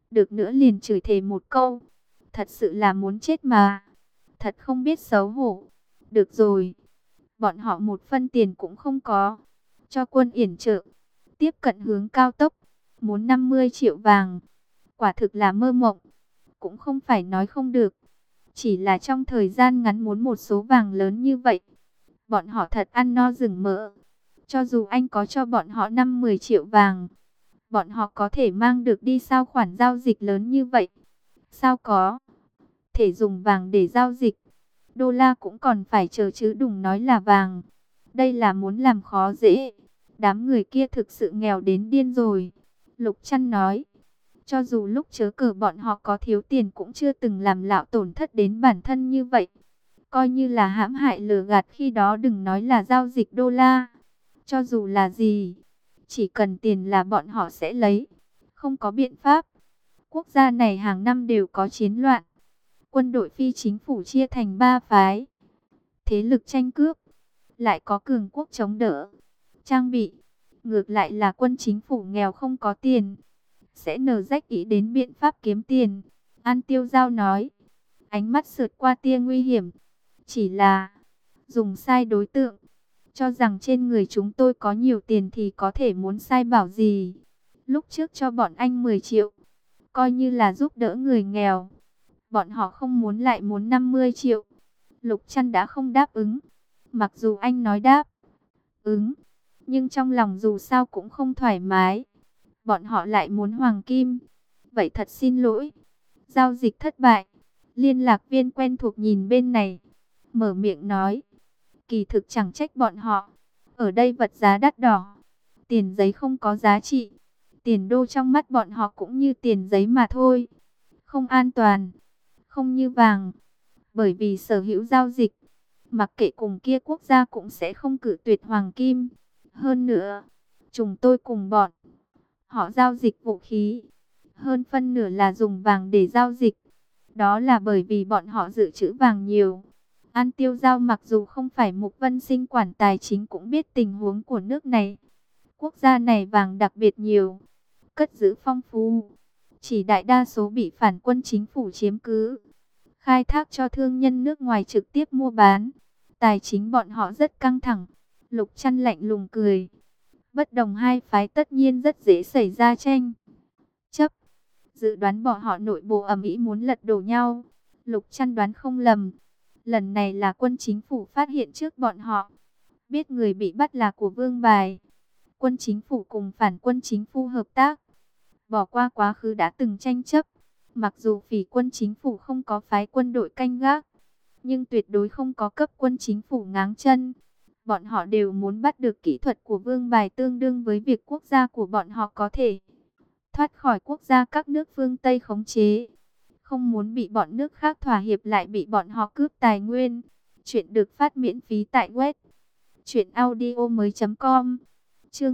được nữa liền chửi thề một câu. Thật sự là muốn chết mà. Thật không biết xấu hổ. Được rồi. Bọn họ một phân tiền cũng không có. Cho quân yểm trợ. Tiếp cận hướng cao tốc. Muốn 50 triệu vàng. Quả thực là mơ mộng. Cũng không phải nói không được. Chỉ là trong thời gian ngắn muốn một số vàng lớn như vậy. Bọn họ thật ăn no rừng mỡ. Cho dù anh có cho bọn họ 5-10 triệu vàng. Bọn họ có thể mang được đi sao khoản giao dịch lớn như vậy? Sao có thể dùng vàng để giao dịch? Đô la cũng còn phải chờ chứ đừng nói là vàng. Đây là muốn làm khó dễ. Đám người kia thực sự nghèo đến điên rồi. Lục Trăn nói. Cho dù lúc chớ cờ bọn họ có thiếu tiền cũng chưa từng làm lão tổn thất đến bản thân như vậy. Coi như là hãm hại lừa gạt khi đó, đừng nói là giao dịch đô la. Cho dù là gì, chỉ cần tiền là bọn họ sẽ lấy. Không có biện pháp. Quốc gia này hàng năm đều có chiến loạn. Quân đội phi chính phủ chia thành 3 phái. Thế lực tranh cướp. Lại có cường quốc chống đỡ. Trang bị. Ngược lại là quân chính phủ nghèo không có tiền. Sẽ nở rách ý đến biện pháp kiếm tiền. An Tiêu Giao nói. Ánh mắt sượt qua tia nguy hiểm. Chỉ là dùng sai đối tượng. Cho rằng trên người chúng tôi có nhiều tiền thì có thể muốn sai bảo gì. Lúc trước cho bọn anh 10 triệu. Coi như là giúp đỡ người nghèo. Bọn họ không muốn lại muốn 50 triệu. Lục Trăn đã không đáp ứng. Mặc dù anh nói đáp ứng. Nhưng trong lòng dù sao cũng không thoải mái. Bọn họ lại muốn hoàng kim. Vậy thật xin lỗi. Giao dịch thất bại. Liên lạc viên quen thuộc nhìn bên này. Mở miệng nói. Kỳ thực chẳng trách bọn họ. Ở đây vật giá đắt đỏ. Tiền giấy không có giá trị. Tiền đô trong mắt bọn họ cũng như tiền giấy mà thôi. Không an toàn. Không như vàng. Bởi vì sở hữu giao dịch. Mặc kệ cùng kia quốc gia cũng sẽ không cự tuyệt hoàng kim. Hơn nữa. Chúng tôi cùng bọn họ giao dịch vũ khí. Hơn phân nửa là dùng vàng để giao dịch. Đó là bởi vì bọn họ dự trữ vàng nhiều. An Tiêu Giao mặc dù không phải Mục Vân Sinh quản tài chính cũng biết tình huống của nước này. Quốc gia này vàng đặc biệt nhiều, cất giữ phong phú. Chỉ đại đa số bị phản quân chính phủ chiếm cứ. Khai thác cho thương nhân nước ngoài trực tiếp mua bán. Tài chính bọn họ rất căng thẳng. Lục Trăn lạnh lùng cười. Bất đồng hai phái tất nhiên rất dễ xảy ra tranh chấp. Dự đoán bọn họ nội bộ ầm ĩ muốn lật đổ nhau. Lục Trăn đoán không lầm. Lần này là quân chính phủ phát hiện trước bọn họ. Biết người bị bắt là của Vương Bài. Quân chính phủ cùng phản quân chính phủ hợp tác. Bỏ qua quá khứ đã từng tranh chấp. Mặc dù phỉ quân chính phủ không có phái quân đội canh gác. Nhưng tuyệt đối không có cấp quân chính phủ ngáng chân. Bọn họ đều muốn bắt được kỹ thuật của Vương Bài tương đương với việc quốc gia của bọn họ có thể thoát khỏi quốc gia các nước phương Tây khống chế. Không muốn bị bọn nước khác thỏa hiệp lại bị bọn họ cướp tài nguyên. Chuyện được phát miễn phí tại web truyệnaudiomoi.com. Chương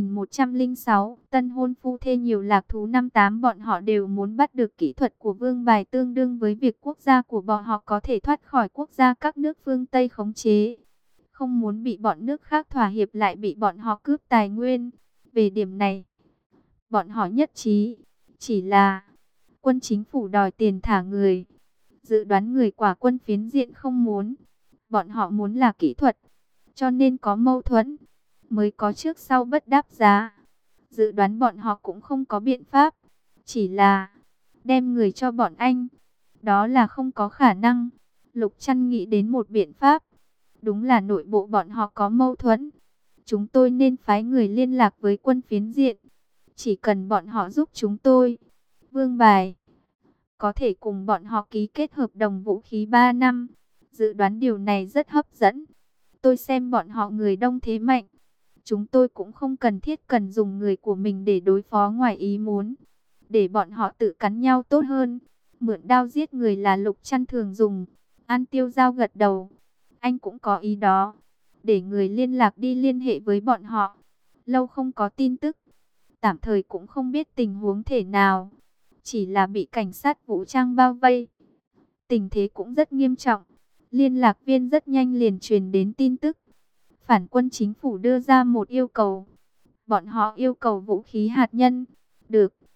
2106, tân hôn phu thê nhiều lạc thú. Năm 8 bọn họ đều muốn bắt được kỹ thuật của Vương Bài tương đương với việc quốc gia của bọn họ có thể thoát khỏi quốc gia các nước phương Tây khống chế. Không muốn bị bọn nước khác thỏa hiệp lại bị bọn họ cướp tài nguyên. Về điểm này, bọn họ nhất trí. Chỉ là quân chính phủ đòi tiền thả người. Dự đoán người quả quân phiến diện không muốn. Bọn họ muốn là kỹ thuật. Cho nên có mâu thuẫn. Mới có trước sau bất đáp giá. Dự đoán bọn họ cũng không có biện pháp. Chỉ là đem người cho bọn anh. Đó là không có khả năng. Lục Trăn nghĩ đến một biện pháp. Đúng là nội bộ bọn họ có mâu thuẫn. Chúng tôi nên phái người liên lạc với quân phiến diện. Chỉ cần bọn họ giúp chúng tôi. Vương Bài có thể cùng bọn họ ký kết hợp đồng vũ khí 3 năm. Dự đoán điều này rất hấp dẫn. Tôi xem bọn họ người đông thế mạnh. Chúng tôi cũng không cần thiết cần dùng người của mình để đối phó ngoài ý muốn. Để bọn họ tự cắn nhau tốt hơn. Mượn đao giết người là Lục Trăn thường dùng. An Tiêu Giao gật đầu. Anh cũng có ý đó. Để người liên lạc đi liên hệ với bọn họ. Lâu không có tin tức. Tạm thời cũng không biết tình huống thế nào. Chỉ là bị cảnh sát vũ trang bao vây. Tình thế cũng rất nghiêm trọng. Liên lạc viên rất nhanh liền truyền đến tin tức. Phản quân chính phủ đưa ra một yêu cầu. Bọn họ yêu cầu vũ khí hạt nhân. Được.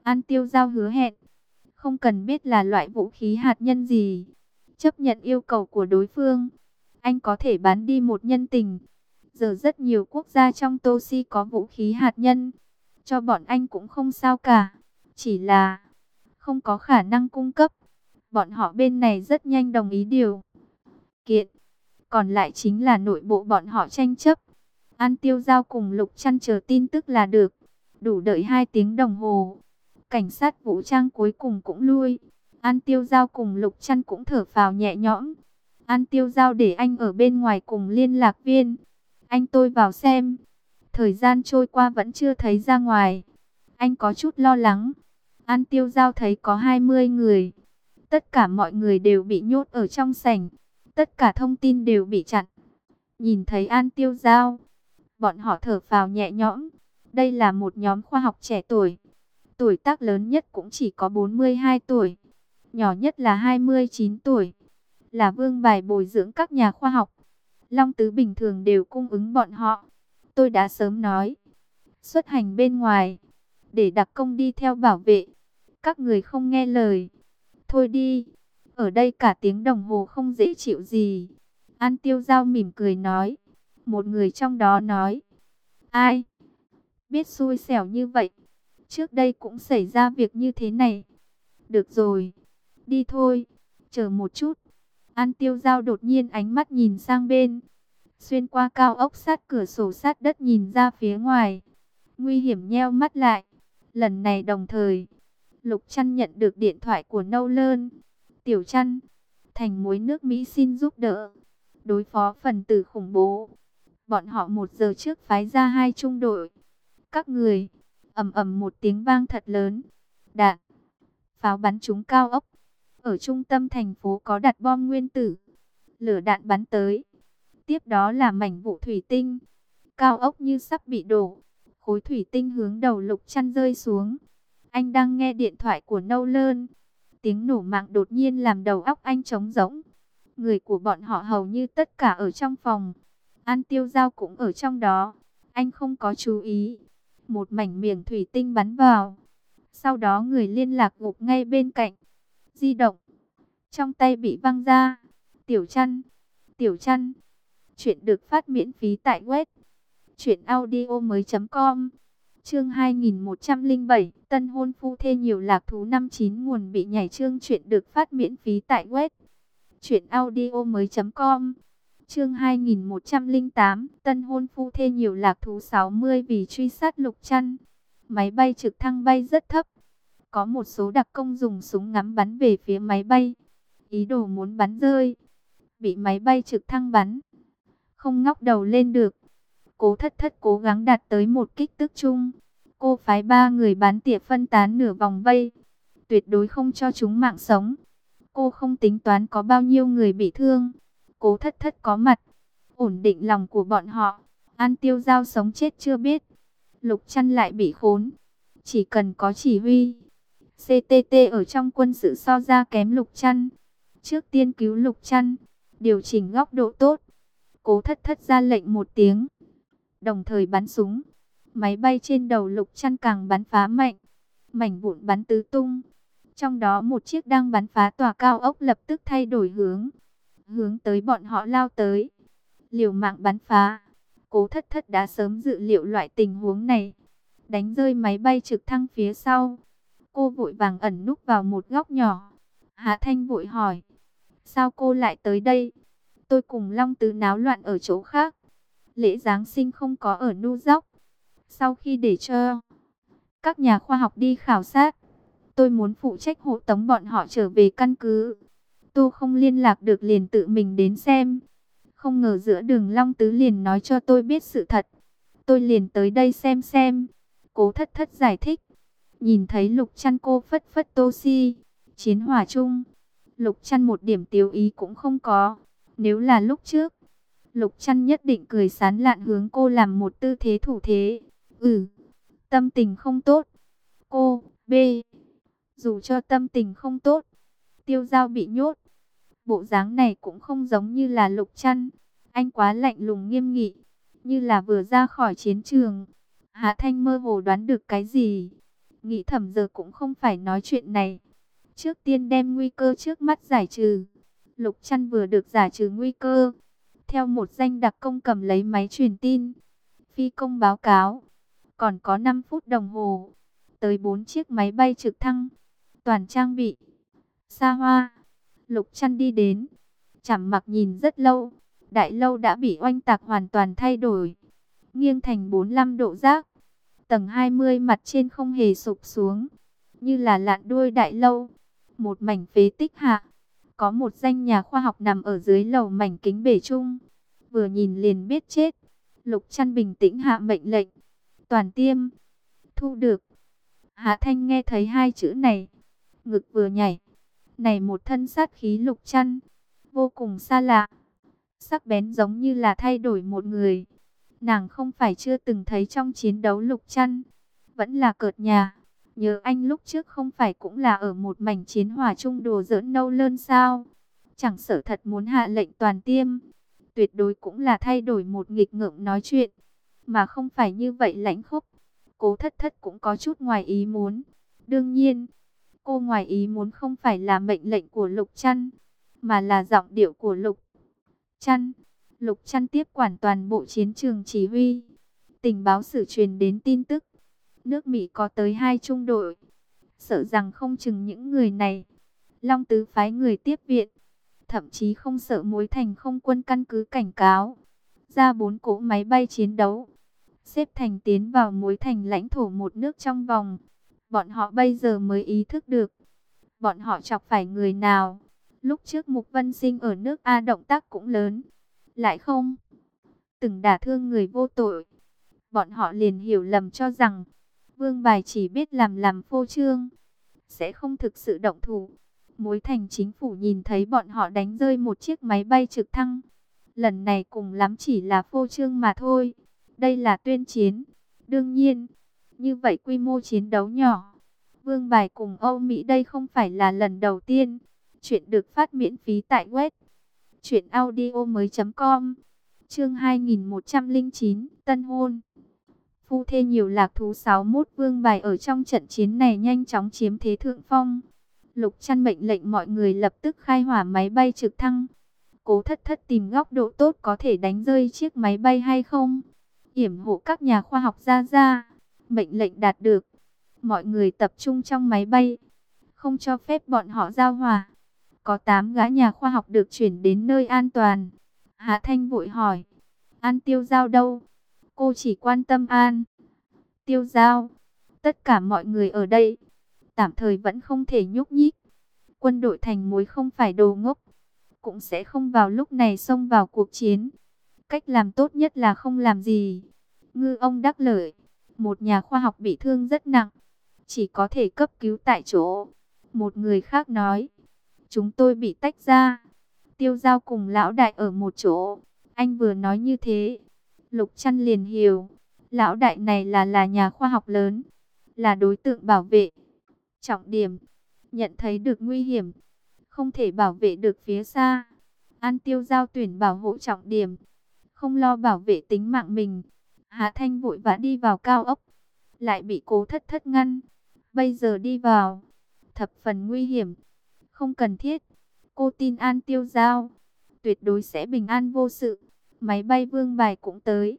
An Tiêu Giao hứa hẹn, không cần biết là loại vũ khí hạt nhân gì, chấp nhận yêu cầu của đối phương, anh có thể bán đi một nhân tình. Giờ rất nhiều quốc gia trong Tô Si có vũ khí hạt nhân, cho bọn anh cũng không sao cả, chỉ là không có khả năng cung cấp. Bọn họ bên này rất nhanh đồng ý điều kiện, còn lại chính là nội bộ bọn họ tranh chấp. An Tiêu Giao cùng Lục Trăn chờ tin tức là được. Đủ đợi 2 tiếng đồng hồ, cảnh sát vũ trang cuối cùng cũng lui. An Tiêu Giao cùng Lục Trăn cũng thở phào nhẹ nhõm. An Tiêu Giao để anh ở bên ngoài cùng liên lạc viên. Anh tôi vào xem. Thời gian trôi qua vẫn chưa thấy ra ngoài. Anh có chút lo lắng. An Tiêu Giao thấy có 20 người. Tất cả mọi người đều bị nhốt ở trong sảnh. Tất cả thông tin đều bị chặn. Nhìn thấy An Tiêu Giao, bọn họ thở phào nhẹ nhõm. Đây là một nhóm khoa học trẻ tuổi. Tuổi tác lớn nhất cũng chỉ có 42 tuổi. Nhỏ nhất là 29 tuổi. Là vương bài bồi dưỡng các nhà khoa học. Long Tứ bình thường đều cung ứng bọn họ. Tôi đã sớm nói, xuất hành bên ngoài, để đặc công đi theo bảo vệ. Các người không nghe lời, thôi đi. Ở đây cả tiếng đồng hồ không dễ chịu gì. An Tiêu Giao mỉm cười nói. Một người trong đó nói, ai biết xui xẻo như vậy, trước đây cũng xảy ra việc như thế này. Được rồi, đi thôi, chờ một chút. An Tiêu Giao đột nhiên ánh mắt nhìn sang bên, xuyên qua cao ốc sát cửa sổ sát đất nhìn ra phía ngoài. Nguy hiểm nheo mắt lại. Lần này đồng thời, Lục Trăn nhận được điện thoại của Nolan. Tiểu Trăn, thành muối nước Mỹ xin giúp đỡ đối phó phần tử khủng bố. Bọn họ 1 giờ trước phái ra 2 trung đội. Các người, ầm ầm một tiếng vang thật lớn. Đạn, pháo bắn trúng cao ốc. Ở trung tâm thành phố có đặt bom nguyên tử. Lửa đạn bắn tới. Tiếp đó là mảnh vụn thủy tinh. Cao ốc như sắp bị đổ. Khối thủy tinh hướng đầu Lục Trăn rơi xuống. Anh đang nghe điện thoại của Nolan. Tiếng nổ mạng đột nhiên làm đầu óc anh trống rỗng. Người của bọn họ hầu như tất cả ở trong phòng. An Tiêu Giao cũng ở trong đó. Anh không có chú ý. Một mảnh miệng thủy tinh bắn vào. Sau đó người liên lạc gục ngay bên cạnh. Di động trong tay bị văng ra. Tiểu Trăn, Tiểu Trăn. Chuyện được phát miễn phí tại web truyệnaudiomoi.com. Chương 2107, tân hôn phu thê nhiều lạc thú. 59 nguồn bị nhảy. Chương chuyện được phát miễn phí tại web truyệnaudiomoi.com. Chương 2108, tân hôn phu thê nhiều lạc thú. 60 vì truy sát Lục Trăn, máy bay trực thăng bay rất thấp. Có một số đặc công dùng súng ngắm bắn về phía máy bay, ý đồ muốn bắn rơi, bị máy bay trực thăng bắn không ngóc đầu lên được. Cố Thất Thất cố gắng đạt tới một kích tức chung. Cô phái 3 người bán tỉa phân tán nửa vòng vây, tuyệt đối không cho chúng mạng sống. Cô không tính toán có bao nhiêu người bị thương. Cố Thất Thất có mặt, ổn định lòng của bọn họ. An Tiêu Giao sống chết chưa biết. Lục Trăn lại bị khốn. Chỉ cần có chỉ huy, CTT ở trong quân sự so ra kém Lục Trăn. Trước tiên cứu Lục Trăn, điều chỉnh góc độ tốt. Cố Thất Thất ra lệnh một tiếng, đồng thời bắn súng. Máy bay trên đầu Lục Trăn càng bắn phá mạnh, mảnh vụn bắn tứ tung. Trong đó một chiếc đang bắn phá tòa cao ốc lập tức thay đổi hướng, hướng tới bọn họ lao tới, liều mạng bắn phá. Cố Thất Thất đã sớm dự liệu loại tình huống này, đánh rơi máy bay trực thăng phía sau. Cô vội vàng ẩn núp vào một góc nhỏ. Hạ Thanh vội hỏi, sao cô lại tới đây? Tôi cùng Long Tứ náo loạn ở chỗ khác. Lễ Giáng sinh không có ở New York. Sau khi để cho các nhà khoa học đi khảo sát, tôi muốn phụ trách hộ tống bọn họ trở về căn cứ. Tôi không liên lạc được liền tự mình đến xem. Không ngờ giữa đường Long Tứ liền nói cho tôi biết sự thật. Tôi liền tới đây xem. Cố Thất Thất giải thích. Nhìn thấy Lục Trăn cô phất phất Tô Si. Chiến hỏa chung, Lục Trăn một điểm tiêu ý cũng không có. Nếu là lúc trước, Lục Trăn nhất định cười sán lạn hướng cô làm một tư thế thủ thế. Tâm tình không tốt. Cô, dù cho tâm tình không tốt, Tiêu Giao bị nhốt. Bộ dáng này cũng không giống như là Lục Trăn. Anh quá lạnh lùng nghiêm nghị, như là vừa ra khỏi chiến trường. Hạ Thanh mơ hồ đoán được cái gì. Nghĩ thầm giờ cũng không phải nói chuyện này. Trước tiên đem nguy cơ trước mắt giải trừ. Lục Trăn vừa được giải trừ nguy cơ. Theo một danh đặc công cầm lấy máy truyền tin. Phi công báo cáo. Còn có 5 phút đồng hồ. Tới 4 chiếc máy bay trực thăng. Toàn trang bị. Xa hoa. Lục Trăn đi đến. Chằm mặc nhìn rất lâu. Đại lâu đã bị oanh tạc hoàn toàn thay đổi. Nghiêng thành 45 độ rác. Tầng 20 mặt trên không hề sụp xuống. Như là lạn đuôi đại lâu. Một mảnh phế tích hạ. Có một danh nhà khoa học nằm ở dưới lầu mảnh kính bể chung. Vừa nhìn liền biết chết. Lục Trăn bình tĩnh hạ mệnh lệnh. Toàn tiêm. Thu được. Hạ Thanh nghe thấy hai chữ này. Ngực vừa nhảy. Này một thân sát khí Lục Trăn. Vô cùng xa lạ. Sắc bén giống như là thay đổi một người. Nàng không phải chưa từng thấy trong chiến đấu Lục Trăn. Vẫn là cợt nhà. Nhớ anh lúc trước không phải cũng là ở một mảnh chiến hỏa chung đùa giỡn nâu lơn sao. Chẳng sợ thật muốn hạ lệnh toàn tiêm. Tuyệt đối cũng là thay đổi một nghịch ngợm nói chuyện. Mà không phải như vậy lãnh khốc. Cố Thất Thất cũng có chút ngoài ý muốn. Đương nhiên, cô ngoài ý muốn không phải là mệnh lệnh của Lục Trăn. Mà là giọng điệu của Lục Trăn. Lục Trăn tiếp quản toàn bộ chiến trường chỉ huy. Tình báo sử truyền đến tin tức. Nước Mỹ có tới 2 trung đội. Sợ rằng không chừng những người này. Long Tứ phái người tiếp viện. Thậm chí không sợ Mối Thành không quân căn cứ cảnh cáo. Ra 4 cỗ máy bay chiến đấu. Xếp thành tiến vào Mối Thành lãnh thổ một nước trong vòng. Bọn họ bây giờ mới ý thức được. Bọn họ chọc phải người nào. Lúc trước Mục Vân Sinh ở nước A động tác cũng lớn. Lại không từng đả thương người vô tội. Bọn họ liền hiểu lầm cho rằng Vương Bài chỉ biết làm phô trương, sẽ không thực sự động thủ. Mối Thành chính phủ nhìn thấy bọn họ đánh rơi một chiếc máy bay trực thăng. Lần này cùng lắm chỉ là phô trương mà thôi. Đây là tuyên chiến. Đương nhiên, như vậy quy mô chiến đấu nhỏ. Vương Bài cùng Âu Mỹ đây không phải là lần đầu tiên. Chuyện được phát miễn phí tại web truyệnaudiomoi.com. Chương 2109, Tân hôn. Phu thê nhiều lạc thú 61 Vương Bài ở trong trận chiến này nhanh chóng chiếm thế thượng phong. Lục Trăn mệnh lệnh mọi người lập tức khai hỏa máy bay trực thăng. Cố Thất Thất tìm góc độ tốt có thể đánh rơi chiếc máy bay hay không. Yểm hộ các nhà khoa học ra. Mệnh lệnh đạt được. Mọi người tập trung trong máy bay. Không cho phép bọn họ giao hòa. Có 8 gã nhà khoa học được chuyển đến nơi an toàn. Hạ Thanh vội hỏi. An Tiêu Giao đâu? Cô chỉ quan tâm An Tiêu Giao. Tất cả mọi người ở đây tạm thời vẫn không thể nhúc nhích. Quân đội Thành Mối không phải đồ ngốc. Cũng sẽ không vào lúc này xông vào cuộc chiến. Cách làm tốt nhất là không làm gì. Ngư ông đắc lợi. Một nhà khoa học bị thương rất nặng. Chỉ có thể cấp cứu tại chỗ. Một người khác nói. Chúng tôi bị tách ra. Tiêu Giao cùng lão đại ở một chỗ. Anh vừa nói như thế. Lục Trăn liền hiểu. Lão đại này là nhà khoa học lớn. Là đối tượng bảo vệ. Trọng điểm. Nhận thấy được nguy hiểm. Không thể bảo vệ được phía xa. An Tiêu Giao tuyển bảo hộ trọng điểm. Không lo bảo vệ tính mạng mình. Hạ Thanh vội vã đi vào cao ốc. Lại bị Cố Thất Thất ngăn. Bây giờ đi vào. Thập phần nguy hiểm. Không cần thiết. Cô tin An Tiêu Giao. Tuyệt đối sẽ bình an vô sự. Máy bay Vương Bài cũng tới.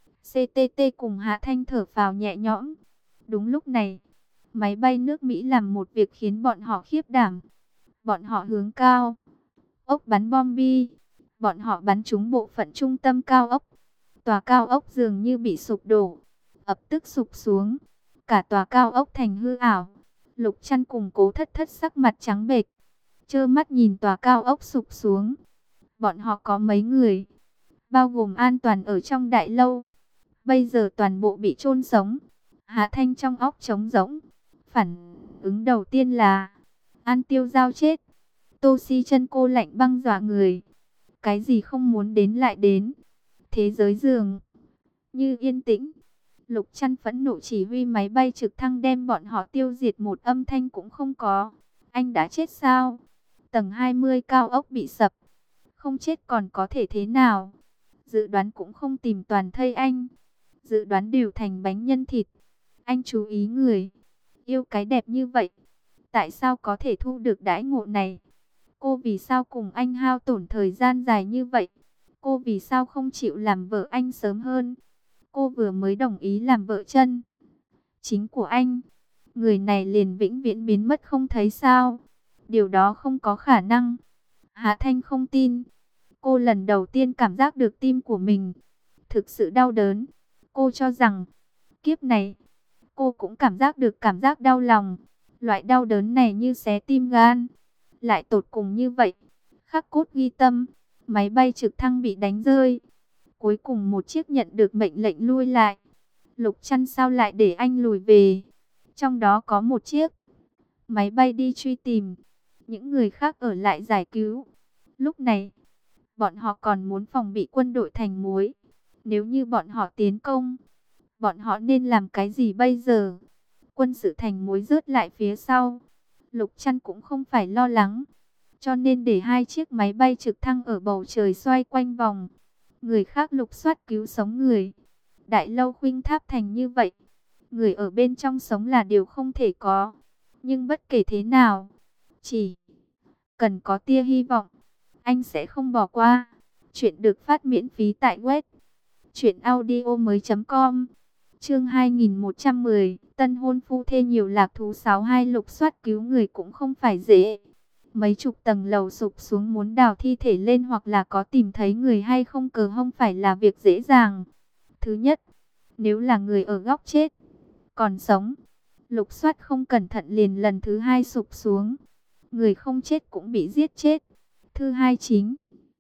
CTT cùng Hạ Thanh thở phào nhẹ nhõm. Đúng lúc này. Máy bay nước Mỹ làm một việc khiến bọn họ khiếp đảm. Bọn họ hướng cao ốc bắn bom bi. Bọn họ bắn trúng bộ phận trung tâm cao ốc. Tòa cao ốc dường như bị sụp đổ. Ập tức sụp xuống. Cả tòa cao ốc thành hư ảo. Lục Trăn cùng Cố Thất Thất sắc mặt trắng bệch. Trơ mắt nhìn tòa cao ốc sụp xuống. Bọn họ có mấy người. Bao gồm an toàn ở trong đại lâu. Bây giờ toàn bộ bị chôn sống. Hạ Thanh trong óc trống rỗng. Phản ứng đầu tiên là An Tiêu Giao chết. Tô Si chân cô lạnh băng dọa người. Cái gì không muốn đến lại đến. Thế giới dường như yên tĩnh. Lục Trăn phẫn nộ chỉ huy máy bay trực thăng đem bọn họ tiêu diệt, một âm thanh cũng không có. Anh đã chết sao? Tầng 20 cao ốc bị sập. Không chết còn có thể thế nào? Dự đoán cũng không tìm toàn thây anh. Dự đoán đều thành bánh nhân thịt. Anh chú ý người. Yêu cái đẹp như vậy, tại sao có thể thu được đãi ngộ này? Cô vì sao cùng anh hao tổn thời gian dài như vậy? Cô vì sao không chịu làm vợ anh sớm hơn? Cô vừa mới đồng ý làm vợ chân chính của anh, người này liền vĩnh viễn biến mất không thấy sao? Điều đó không có khả năng. Hạ Thanh không tin. Cô lần đầu tiên cảm giác được tim của mình thực sự đau đớn. Cô cho rằng kiếp này cô cũng cảm giác được cảm giác đau lòng. Loại đau đớn này như xé tim gan. Lại tột cùng như vậy. Khắc cốt ghi tâm. Máy bay trực thăng bị đánh rơi. Cuối cùng một chiếc nhận được mệnh lệnh lui lại. Lục Trăn sao lại để anh lùi về? Trong đó có một chiếc máy bay đi truy tìm. Những người khác ở lại giải cứu. Lúc này, bọn họ còn muốn phòng bị quân đội thành muối. Nếu như bọn họ tiến công, bọn họ nên làm cái gì bây giờ? Quân sự thành muối rớt lại phía sau. Lục Trăn cũng không phải lo lắng, cho nên để hai chiếc máy bay trực thăng ở bầu trời xoay quanh vòng. Người khác lục soát cứu sống người. Đại lâu Khuynh Tháp thành như vậy, người ở bên trong sống là điều không thể có. Nhưng bất kể thế nào, chỉ cần có tia hy vọng, anh sẽ không bỏ qua. Chuyện được phát miễn phí tại web truyệnaudiomoi.com. Chương 2110, tân hôn phu thê nhiều lạc thú 62 lục soát cứu người cũng không phải dễ. Mấy chục tầng lầu sụp xuống muốn đào thi thể lên hoặc là có tìm thấy người hay không không phải là việc dễ dàng. Thứ nhất, nếu là người ở góc chết, còn sống, lục soát không cẩn thận liền lần thứ hai sụp xuống. Người không chết cũng bị giết chết. Thứ hai chính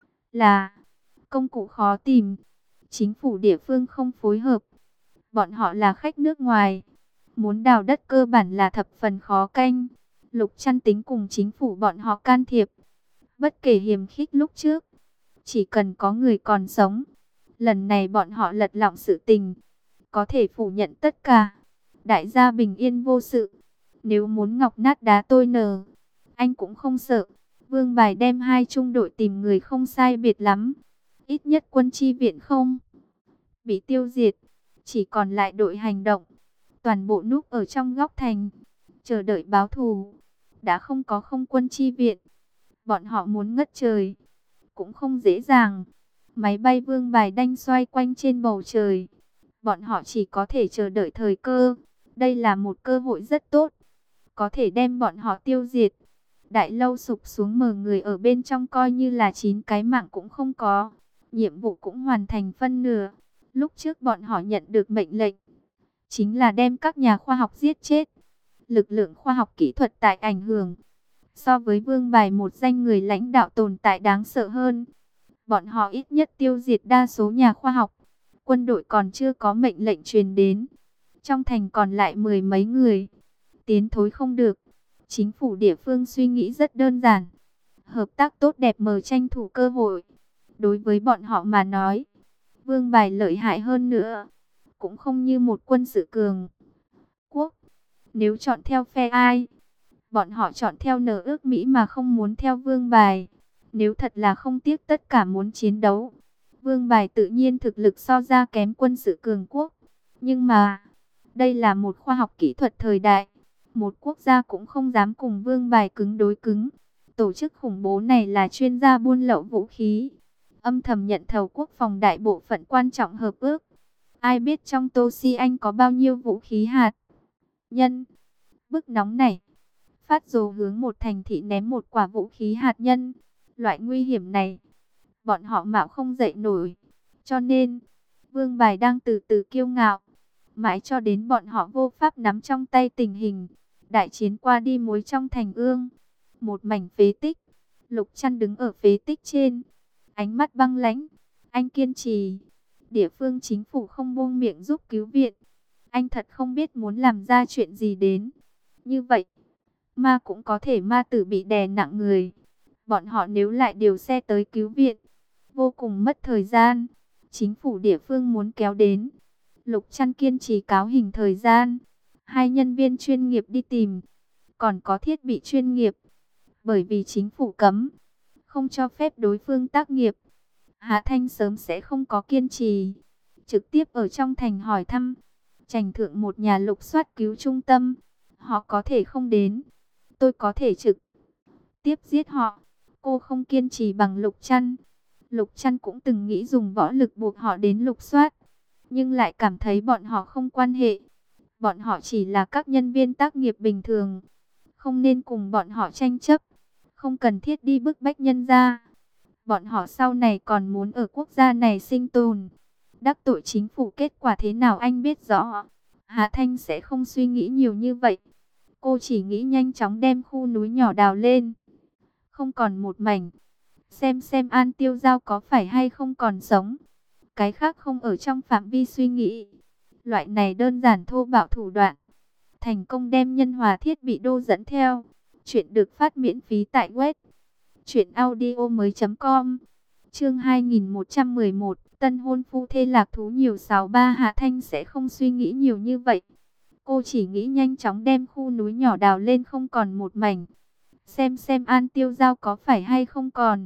là công cụ khó tìm. Chính phủ địa phương không phối hợp. Bọn họ là khách nước ngoài. Muốn đào đất cơ bản là thập phần khó canh. Lục Trăn tính cùng chính phủ bọn họ can thiệp. Bất kể hiềm khích lúc trước, chỉ cần có người còn sống, lần này bọn họ lật lọng sự tình, có thể phủ nhận tất cả. Đại gia bình yên vô sự. Nếu muốn ngọc nát đá tôi nở, anh cũng không sợ. Vương Bài đem hai trung đội tìm người không sai biệt lắm. Ít nhất quân chi viện không bị tiêu diệt, chỉ còn lại đội hành động. Toàn bộ núp ở trong góc thành, chờ đợi báo thù. Đã không có không quân chi viện, bọn họ muốn ngất trời cũng không dễ dàng. Máy bay Vương Bài đanh xoay quanh trên bầu trời. Bọn họ chỉ có thể chờ đợi thời cơ. Đây là một cơ hội rất tốt, có thể đem bọn họ tiêu diệt. Đại lâu sụp xuống mờ người ở bên trong coi như là 9 cái mạng cũng không có. Nhiệm vụ cũng hoàn thành phân nửa. Lúc trước bọn họ nhận được mệnh lệnh, chính là đem các nhà khoa học giết chết. Lực lượng khoa học kỹ thuật tại ảnh hưởng. So với Vương Bài một danh người lãnh đạo tồn tại đáng sợ hơn. Bọn họ ít nhất tiêu diệt đa số nhà khoa học. Quân đội còn chưa có mệnh lệnh truyền đến. Trong thành còn lại 10 mấy người. Tiến thối không được. Chính phủ địa phương suy nghĩ rất đơn giản. Hợp tác tốt đẹp mờ tranh thủ cơ hội. Đối với bọn họ mà nói, Vương Bài lợi hại hơn nữa, cũng không như một quân sự cường quốc. Nếu chọn theo phe ai, bọn họ chọn theo nờ ước Mỹ mà không muốn theo Vương Bài. Nếu thật là không tiếc tất cả muốn chiến đấu, Vương Bài tự nhiên thực lực so ra kém quân sự cường quốc. Nhưng mà, đây là một khoa học kỹ thuật thời đại. Một quốc gia cũng không dám cùng Vương Bài cứng đối cứng. Tổ chức khủng bố này là chuyên gia buôn lậu vũ khí, âm thầm nhận thầu quốc phòng đại bộ phận quan trọng hợp ước. Ai biết trong Tô Si Anh có bao nhiêu vũ khí hạt nhân. Bức nóng này, phát rồ hướng một thành thị ném một quả vũ khí hạt nhân. Loại nguy hiểm này, bọn họ mạo không dậy nổi. Cho nên, Vương Bài đang từ từ kiêu ngạo. Mãi cho đến bọn họ vô pháp nắm trong tay tình hình. Đại chiến qua đi muối trong thành ương. Một mảnh phế tích. Lục Trăn đứng ở phế tích trên, ánh mắt băng lãnh. Anh kiên trì. Địa phương chính phủ không buông miệng giúp cứu viện. Anh thật không biết muốn làm ra chuyện gì đến. Như vậy, ma cũng có thể ma tử bị đè nặng người. Bọn họ nếu lại điều xe tới cứu viện, vô cùng mất thời gian. Chính phủ địa phương muốn kéo đến. Lục Trăn kiên trì cáo hình thời gian. Hai nhân viên chuyên nghiệp đi tìm. Còn có thiết bị chuyên nghiệp. Bởi vì chính phủ cấm, không cho phép đối phương tác nghiệp. Hạ Thanh sớm sẽ không có kiên trì. Trực tiếp ở trong thành hỏi thăm. Trành thượng một nhà lục soát cứu trung tâm. Họ có thể không đến, tôi có thể trực tiếp giết họ. Cô không kiên trì bằng Lục Trăn. Lục Trăn cũng từng nghĩ dùng võ lực buộc họ đến lục soát, nhưng lại cảm thấy bọn họ không quan hệ. Bọn họ chỉ là các nhân viên tác nghiệp bình thường, không nên cùng bọn họ tranh chấp, không cần thiết đi bức bách nhân gia. Bọn họ sau này còn muốn ở quốc gia này sinh tồn. Đắc tội chính phủ kết quả thế nào anh biết rõ. Hà Thanh sẽ không suy nghĩ nhiều như vậy. Cô chỉ nghĩ nhanh chóng đem khu núi nhỏ đào lên, không còn một mảnh. Xem An Tiêu Giao có phải hay không còn sống. Cái khác không ở trong phạm vi suy nghĩ. Loại này đơn giản thô bạo thủ đoạn, thành công đem nhân hòa thiết bị đô dẫn theo. Chuyện được phát miễn phí tại web truyệnaudiomoi.com. Chương 2111, tân hôn phu thê lạc thú nhiều 63. Hạ Thanh sẽ không suy nghĩ nhiều như vậy. Cô chỉ nghĩ nhanh chóng đem khu núi nhỏ đào lên không còn một mảnh. Xem An Tiêu Giao có phải hay không còn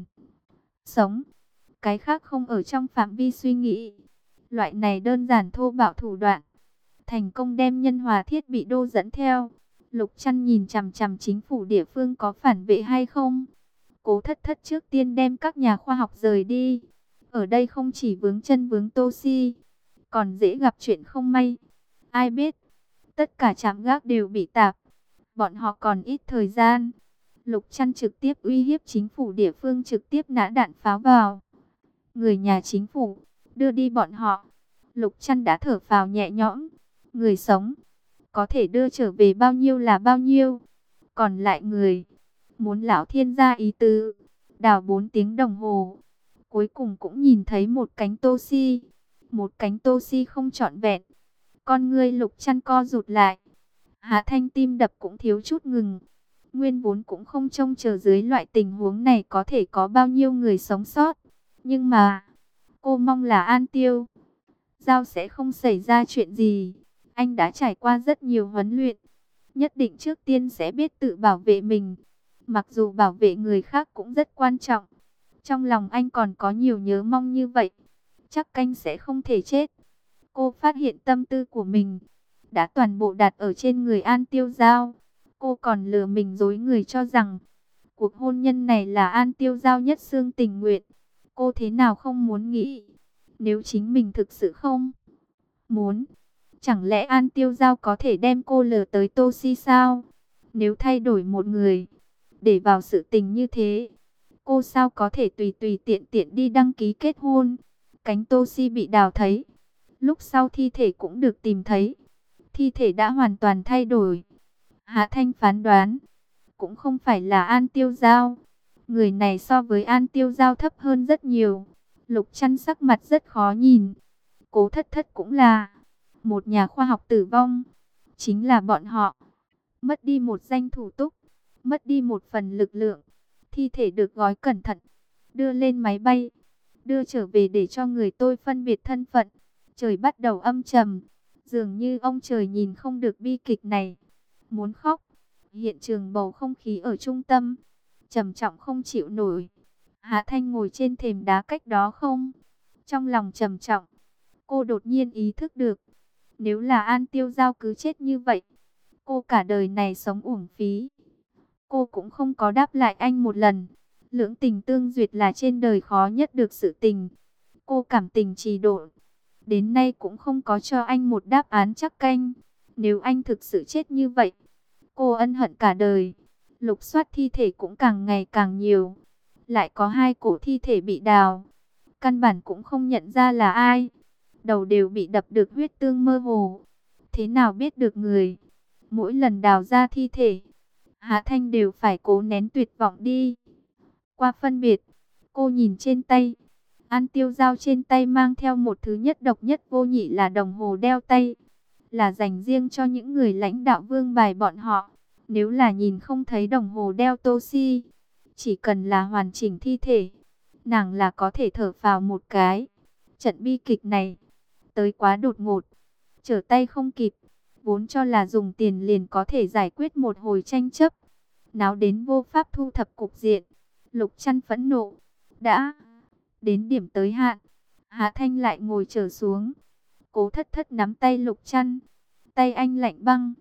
sống. Cái khác không ở trong phạm vi suy nghĩ. Loại này đơn giản thô bạo thủ đoạn, thành công đem nhân hòa thiết bị đô dẫn theo. Lục Trăn nhìn chằm chằm chính phủ địa phương có phản vệ hay không. Cố Thất Thất trước tiên đem các nhà khoa học rời đi. Ở đây không chỉ vướng chân vướng Tô Si, còn dễ gặp chuyện không may. Ai biết, tất cả trạm gác đều bị tạp. Bọn họ còn ít thời gian. Lục Trăn trực tiếp uy hiếp chính phủ địa phương, trực tiếp nã đạn pháo vào người nhà chính phủ, đưa đi bọn họ. Lục Trăn đã thở phào nhẹ nhõm. Người sống có thể đưa trở về bao nhiêu là bao nhiêu. Còn lại người, muốn lão thiên gia ý tứ. Đào 4 tiếng đồng hồ, cuối cùng cũng nhìn thấy một cánh Tô Si. Một cánh Tô Si không trọn vẹn. Con ngươi Lục Trăn co rụt lại. Hạ Thanh tim đập cũng thiếu chút ngừng. Nguyên vốn cũng không trông chờ dưới loại tình huống này có thể có bao nhiêu người sống sót. Nhưng mà, cô mong là An Tiêu Giao sẽ không xảy ra chuyện gì. Anh đã trải qua rất nhiều huấn luyện, nhất định trước tiên sẽ biết tự bảo vệ mình. Mặc dù bảo vệ người khác cũng rất quan trọng, trong lòng anh còn có nhiều nhớ mong như vậy. Chắc anh sẽ không thể chết. Cô phát hiện tâm tư của mình đã toàn bộ đặt ở trên người An Tiêu Giao. Cô còn lừa mình dối người cho rằng cuộc hôn nhân này là An Tiêu Giao nhất xương tình nguyện. Cô thế nào không muốn nghĩ, nếu chính mình thực sự không muốn, chẳng lẽ An Tiêu Giao có thể đem cô lừa tới Tô Si sao? Nếu thay đổi một người để vào sự tình như thế, cô sao có thể tùy tùy tiện tiện đi đăng ký kết hôn? Cánh Tô Si bị đào thấy, lúc sau thi thể cũng được tìm thấy. Thi thể đã hoàn toàn thay đổi. Hạ Thanh phán đoán, cũng không phải là An Tiêu Giao. Người này so với An Tiêu Giao thấp hơn rất nhiều. Lục Trăn sắc mặt rất khó nhìn. Cố Thất Thất cũng là một nhà khoa học tử vong. Chính là bọn họ mất đi một danh thủ túc, mất đi một phần lực lượng. Thi thể được gói cẩn thận, đưa lên máy bay, đưa trở về để cho người tôi phân biệt thân phận. Trời bắt đầu âm trầm, dường như ông trời nhìn không được bi kịch này, muốn khóc. Hiện trường bầu không khí ở trung tâm trầm trọng không chịu nổi. Hạ Thanh ngồi trên thềm đá cách đó không, trong lòng trầm trọng. Cô đột nhiên ý thức được, nếu là An Tiêu Giao cứ chết như vậy, cô cả đời này sống uổng phí. Cô cũng không có đáp lại anh một lần. Lưỡng tình tương duyệt là trên đời khó nhất được sự tình. Cô cảm tình trì độn, đến nay cũng không có cho anh một đáp án chắc canh. Nếu anh thực sự chết như vậy, cô ân hận cả đời. Lục soát thi thể cũng càng ngày càng nhiều. Lại có 2 cổ thi thể bị đào, căn bản cũng không nhận ra là ai. Đầu đều bị đập được huyết tương mơ hồ. Thế nào biết được người? Mỗi lần đào ra thi thể, Hạ Thanh đều phải cố nén tuyệt vọng đi. Qua phân biệt, cô nhìn trên tay. An Tiêu Giao trên tay mang theo một thứ nhất độc nhất vô nhị là đồng hồ đeo tay. Là dành riêng cho những người lãnh đạo vương bài bọn họ. Nếu là nhìn không thấy đồng hồ đeo Tô Si, chỉ cần là hoàn chỉnh thi thể, nàng là có thể thở phào một cái. Trận bi kịch này tới quá đột ngột, trở tay không kịp. Vốn cho là dùng tiền liền có thể giải quyết một hồi tranh chấp, náo đến vô pháp thu thập cục diện. Lục Trăn phẫn nộ. Đã đến điểm tới hạn, Hạ Thanh lại ngồi trở xuống. Cố Thất Thất nắm tay Lục Trăn, tay anh lạnh băng.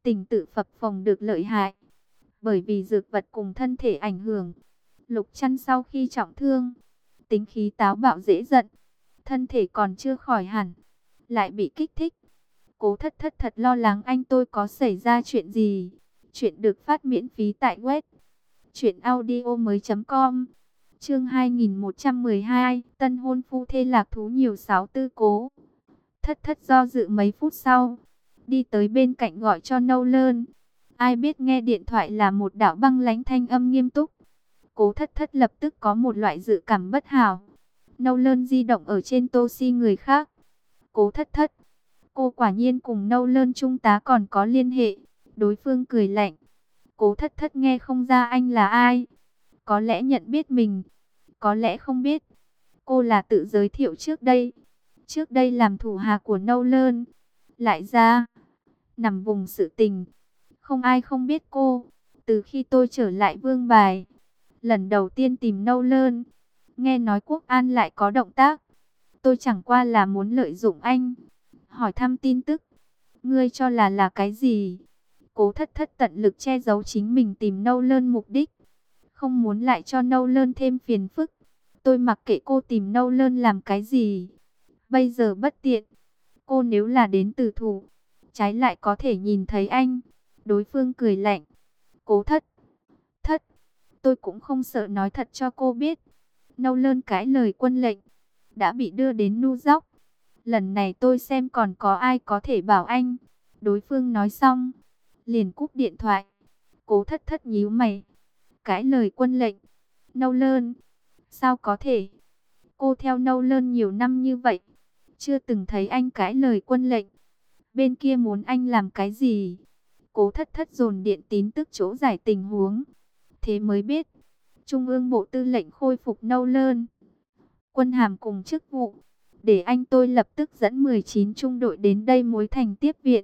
tình tự phập phồng được lợi hại. Bởi vì dược vật cùng thân thể ảnh hưởng, Lục Trăn sau khi trọng thương, tính khí táo bạo dễ giận, thân thể còn chưa khỏi hẳn, lại bị kích thích. Cố Thất Thất thật lo lắng anh tôi có xảy ra chuyện gì. Chuyện được phát miễn phí tại web truyệnaudiomoi.com. Chương 2112, tân hôn phu thê lạc thú nhiều 64. Cố Thất Thất do dự mấy phút sau, đi tới bên cạnh gọi cho Nolan. Ai biết nghe điện thoại là một đạo băng lãnh thanh âm nghiêm túc. Cố Thất Thất lập tức có một loại dự cảm bất hảo. Nolan di động ở trên tô si người khác. Cố Thất Thất, cô quả nhiên cùng Nolan trung tá còn có liên hệ. Đối phương cười lạnh. Cố Thất Thất nghe không ra anh là ai. Có lẽ nhận biết mình, có lẽ không biết. Cô là tự giới thiệu trước đây. Trước đây làm thủ hạ của Nolan. Lại ra, nằm vùng sự tình. Không ai không biết cô. Từ khi tôi trở lại Vương Bài, lần đầu tiên tìm Nolan, nghe nói Quốc An lại có động tác. Tôi chẳng qua là muốn lợi dụng anh, hỏi thăm tin tức. Ngươi cho là cái gì? Cố Thất Thất tận lực che giấu chính mình tìm Nolan mục đích, không muốn lại cho Nolan thêm phiền phức. Tôi mặc kệ cô tìm Nolan làm cái gì, bây giờ bất tiện. Cô nếu là đến từ thủ, trái lại có thể nhìn thấy anh. Đối phương cười lạnh. Cố Thất Thất, tôi cũng không sợ nói thật cho cô biết. Nolan cãi lời quân lệnh, đã bị đưa đến New York. Lần này tôi xem còn có ai có thể bảo anh. Đối phương nói xong, liền cúp điện thoại. Cố Thất Thất nhíu mày. Cãi lời quân lệnh? Nolan? Sao có thể? Cô theo Nolan nhiều năm như vậy, chưa từng thấy anh cãi lời quân lệnh. Bên kia muốn anh làm cái gì? Cố Thất Thất dồn điện tín tức chỗ giải tình huống. Thế mới biết, Trung ương Bộ Tư lệnh khôi phục Nolan quân hàm cùng chức vụ, để anh tôi lập tức dẫn 19 trung đội đến đây Mối Thành tiếp viện.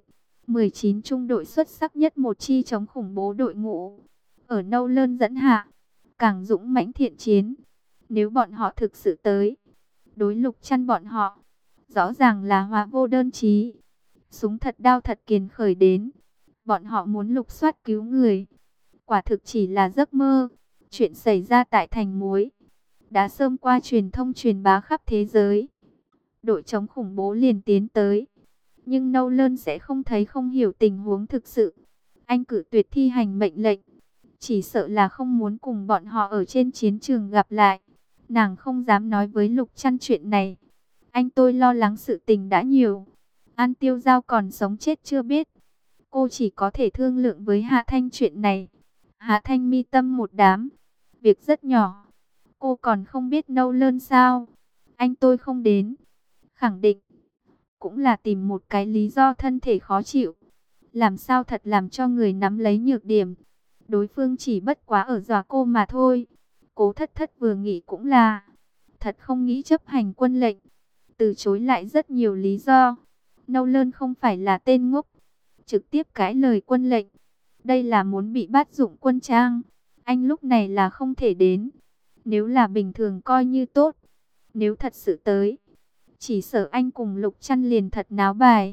19 trung đội xuất sắc nhất một chi chống khủng bố đội ngũ, ở Nolan dẫn hạ, càng dũng mãnh thiện chiến. Nếu bọn họ thực sự tới đối Lục Trăn bọn họ, rõ ràng là hóa vô đơn chí. Súng thật đao thật kiền khởi đến. Bọn họ muốn lục soát cứu người, quả thực chỉ là giấc mơ. Chuyện xảy ra tại thành Muối đã sớm qua truyền thông truyền bá khắp thế giới. Đội chống khủng bố liền tiến tới, nhưng Nolan sẽ không thấy không hiểu tình huống thực sự. Anh cự tuyệt thi hành mệnh lệnh, chỉ sợ là không muốn cùng bọn họ ở trên chiến trường gặp lại. Nàng không dám nói với Lục Trăn chuyện này. Anh tôi lo lắng sự tình đã nhiều. An Tiêu Giao còn sống chết chưa biết. Cô chỉ có thể thương lượng với Hạ Thanh chuyện này. Hạ Thanh mi tâm một đám. Việc rất nhỏ. Cô còn không biết Nolan sao? Anh tôi không đến. Khẳng định cũng là tìm một cái lý do thân thể khó chịu. Làm sao thật làm cho người nắm lấy nhược điểm. Đối phương chỉ bất quá ở dọa cô mà thôi. Cố Thất Thất vừa nghĩ cũng là thật không nghĩ chấp hành quân lệnh, từ chối lại rất nhiều lý do. Nolan không phải là tên ngốc, trực tiếp cãi lời quân lệnh. Đây là muốn bị bắt dụng quân trang. Anh lúc này là không thể đến. Nếu là bình thường coi như tốt. Nếu thật sự tới, chỉ sợ anh cùng Lục Trăn liền thật náo bài.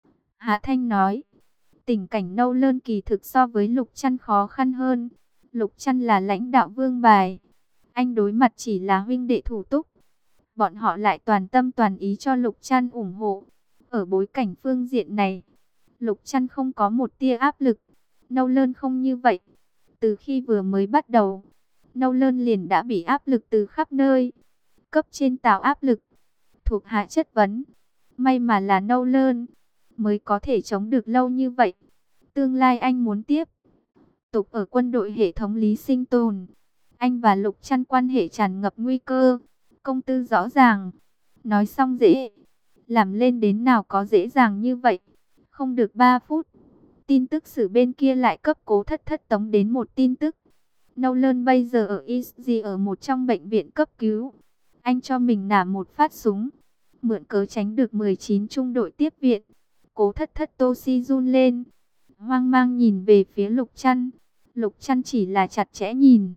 Hạ Thanh nói, tình cảnh Nolan kỳ thực so với Lục Trăn khó khăn hơn. Lục Trăn là lãnh đạo Vương Bài, anh đối mặt chỉ là huynh đệ thủ túc. Bọn họ lại toàn tâm toàn ý cho Lục Trăn ủng hộ. Ở bối cảnh phương diện này, Lục Trăn không có một tia áp lực. Nolan không như vậy. Từ khi vừa mới bắt đầu, Nolan liền đã bị áp lực từ khắp nơi. Cấp trên tạo áp lực, thuộc hạ chất vấn. May mà là Nolan mới có thể chống được lâu như vậy. Tương lai anh muốn tiếp tục ở quân đội hệ thống lý sinh tồn. Anh và Lục Trăn quan hệ tràn ngập nguy cơ. Công tư rõ ràng. Nói xong dễ, làm lên đến nào có dễ dàng như vậy. Không được 3 phút, tin tức sử bên kia lại cấp Cố Thất Thất tống đến một tin tức. Nolan bây giờ ở Easy ở một trong bệnh viện cấp cứu. Anh cho mình nả một phát súng, mượn cớ tránh được 19 trung đội tiếp viện. Cố Thất Thất Toshi run lên, hoang mang nhìn về phía Lục Trăn. Lục Trăn chỉ là chặt chẽ nhìn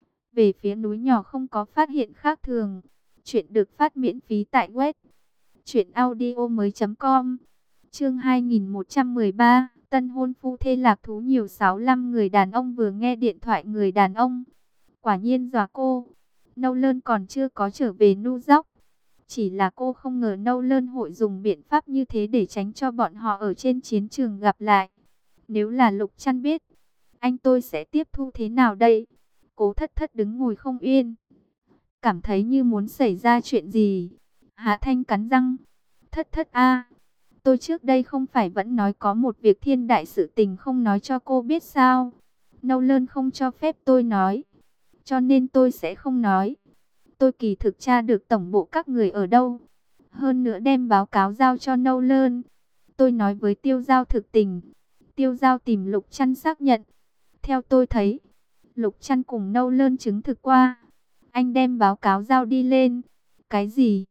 về phía núi nhỏ, không có phát hiện khác thường. Chuyện được phát miễn phí tại web truyệnaudiomoi.com. Chương 2113, Tân hôn phu thê lạc thú nhiều 65 người đàn ông vừa nghe điện thoại người đàn ông. Quả nhiên dọa cô. Nâu Lơn còn chưa có trở về New York. Chỉ là cô không ngờ Nâu Lơn hội dùng biện pháp như thế để tránh cho bọn họ ở trên chiến trường gặp lại. Nếu là Lục Trăn biết, anh tôi sẽ tiếp thu thế nào đây? Cố Thất Thất đứng ngồi không yên, cảm thấy như muốn xảy ra chuyện gì. Hạ Thanh cắn răng, Thất Thất a, tôi trước đây không phải vẫn nói có một việc thiên đại sự tình không nói cho cô biết sao? Nâu Lơn không cho phép tôi nói, cho nên tôi sẽ không nói. Tôi kỳ thực tra được tổng bộ các người ở đâu. Hơn nữa đem báo cáo giao cho Nâu Lơn. Tôi nói với Tiêu Giao thực tình. Tiêu Giao tìm Lục Trăn xác nhận. Theo tôi thấy, Lục Trăn cùng Nâu Lơn chứng thực qua. Anh đem báo cáo giao đi lên. Cái gì?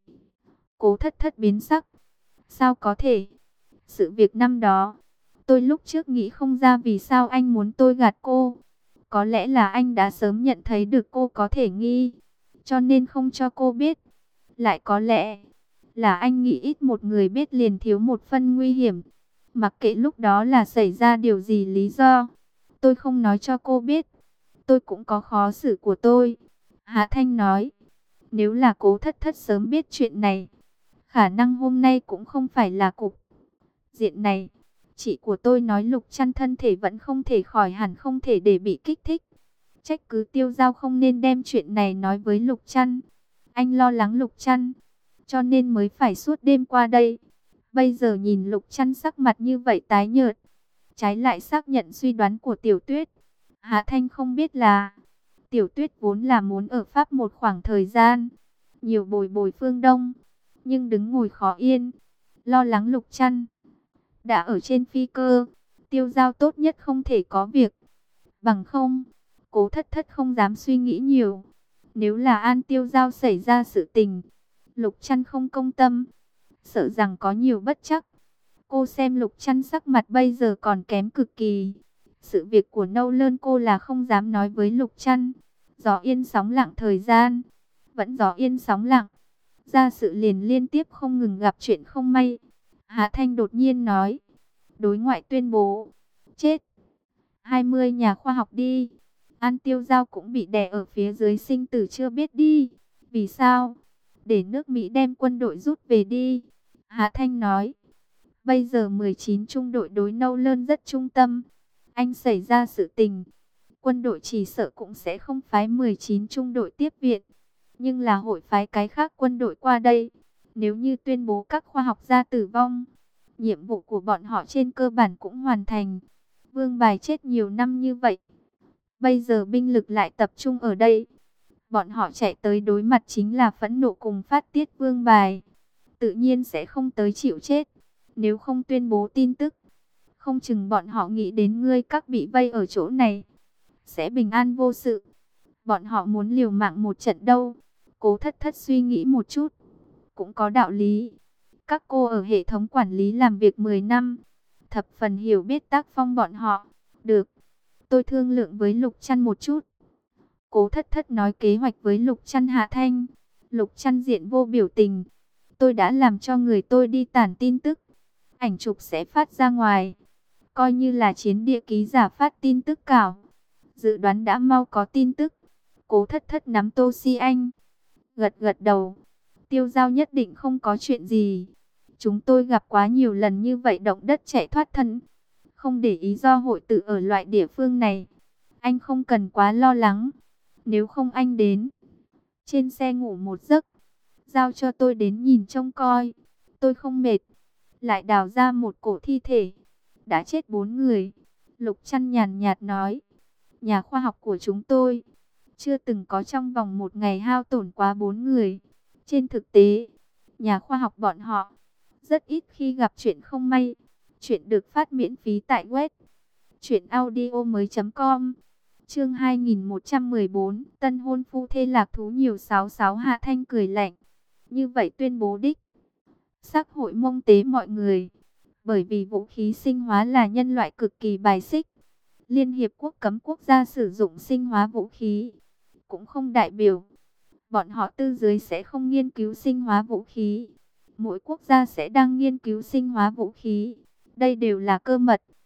Cố Thất Thất biến sắc. Sao có thể? Sự việc năm đó, tôi lúc trước nghĩ không ra vì sao anh muốn tôi gạt cô. Có lẽ là anh đã sớm nhận thấy được cô có thể nghi, cho nên không cho cô biết. Lại có lẽ là anh nghĩ ít một người biết liền thiếu một phân nguy hiểm. Mặc kệ lúc đó là xảy ra điều gì lý do, tôi không nói cho cô biết. Tôi cũng có khó xử của tôi. Hạ Thanh nói, nếu là Cố Thất Thất sớm biết chuyện này, khả năng hôm nay cũng không phải là cục diện này. Chị của tôi nói Lục Trăn thân thể vẫn không thể khỏi hẳn, không thể để bị kích thích. Trách cứ Tiêu Giao không nên đem chuyện này nói với Lục Trăn. Anh lo lắng Lục Trăn, cho nên mới phải suốt đêm qua đây. Bây giờ nhìn Lục Trăn sắc mặt như vậy tái nhợt, trái lại xác nhận suy đoán của Tiểu Tuyết. Hạ Thanh không biết là Tiểu Tuyết vốn là muốn ở Pháp một khoảng thời gian, nhiều bồi bồi phương Đông, nhưng đứng ngồi khó yên, lo lắng Lục Trăn đã ở trên phi cơ. Tiêu Giao tốt nhất không thể có việc, bằng không Cố Thất Thất không dám suy nghĩ nhiều. Nếu là An Tiêu Giao xảy ra sự tình, Lục Trăn không công tâm, sợ rằng có nhiều bất trắc. Cô xem Lục Trăn sắc mặt bây giờ còn kém cực kỳ. Sự việc của Nâu Lơn cô là không dám nói với Lục Trăn. Gió yên sóng lặng thời gian, vẫn gió yên sóng lặng. Ra sự liền liên tiếp không ngừng gặp chuyện không may. Hạ Thanh đột nhiên nói, đối ngoại tuyên bố, chết 20 nhà khoa học đi. An Tiêu Giao cũng bị đè ở phía dưới sinh tử chưa biết đi. Vì sao? Để nước Mỹ đem quân đội rút về đi. Hạ Thanh nói, bây giờ 19 trung đội đối Nâu Lơn rất trung tâm. Anh xảy ra sự tình, quân đội chỉ sợ cũng sẽ không phái 19 trung đội tiếp viện, nhưng là hội phái cái khác quân đội qua đây. Nếu như tuyên bố các khoa học gia tử vong, nhiệm vụ của bọn họ trên cơ bản cũng hoàn thành. Vương Bài chết nhiều năm như vậy, bây giờ binh lực lại tập trung ở đây. Bọn họ chạy tới đối mặt chính là phẫn nộ cùng phát tiết Vương Bài. Tự nhiên sẽ không tới chịu chết. Nếu không tuyên bố tin tức, không chừng bọn họ nghĩ đến ngươi các bị vây ở chỗ này sẽ bình an vô sự. Bọn họ muốn liều mạng một trận đâu. Cố Thất Thất suy nghĩ một chút, cũng có đạo lý. Các cô ở hệ thống quản lý làm việc 10 năm, thập phần hiểu biết tác phong bọn họ. Được, tôi thương lượng với Lục Trăn một chút. Cố Thất Thất nói kế hoạch với Lục Trăn. Hạ Thanh. Lục Trăn diện vô biểu tình. Tôi đã làm cho người tôi đi tản tin tức, ảnh chụp sẽ phát ra ngoài, coi như là chiến địa ký giả phát tin tức cảo. Dự đoán đã mau có tin tức. Cố Thất Thất nắm Tô Si Anh, gật gật đầu. Tiêu Giao nhất định không có chuyện gì. Chúng tôi gặp quá nhiều lần như vậy động đất chạy thoát thân, không để ý do hội tự ở loại địa phương này. Anh không cần quá lo lắng. Nếu không anh đến trên xe ngủ một giấc, giao cho tôi đến nhìn trông coi. Tôi không mệt. Lại đào ra một cổ thi thể, đã chết 4 người. Lục Trăn nhàn nhạt nói, nhà khoa học của chúng tôi chưa từng có trong vòng một ngày hao tổn quá 4 người. Trên thực tế, nhà khoa học bọn họ rất ít khi gặp chuyện không may. Chuyện được phát miễn phí tại web truyệnaudiomoi.com. Chương 2114, tân hôn phu thê lạc thú nhiều 66. Hạ Thanh cười lạnh, như vậy tuyên bố đích xác hội mông tế mọi người. Bởi vì vũ khí sinh hóa là nhân loại cực kỳ bài xích. Liên Hiệp Quốc cấm quốc gia sử dụng sinh hóa vũ khí, cũng không đại biểu bọn họ tư dưới sẽ không nghiên cứu sinh hóa vũ khí. Mỗi quốc gia sẽ đang nghiên cứu sinh hóa vũ khí. Đây đều là cơ mật.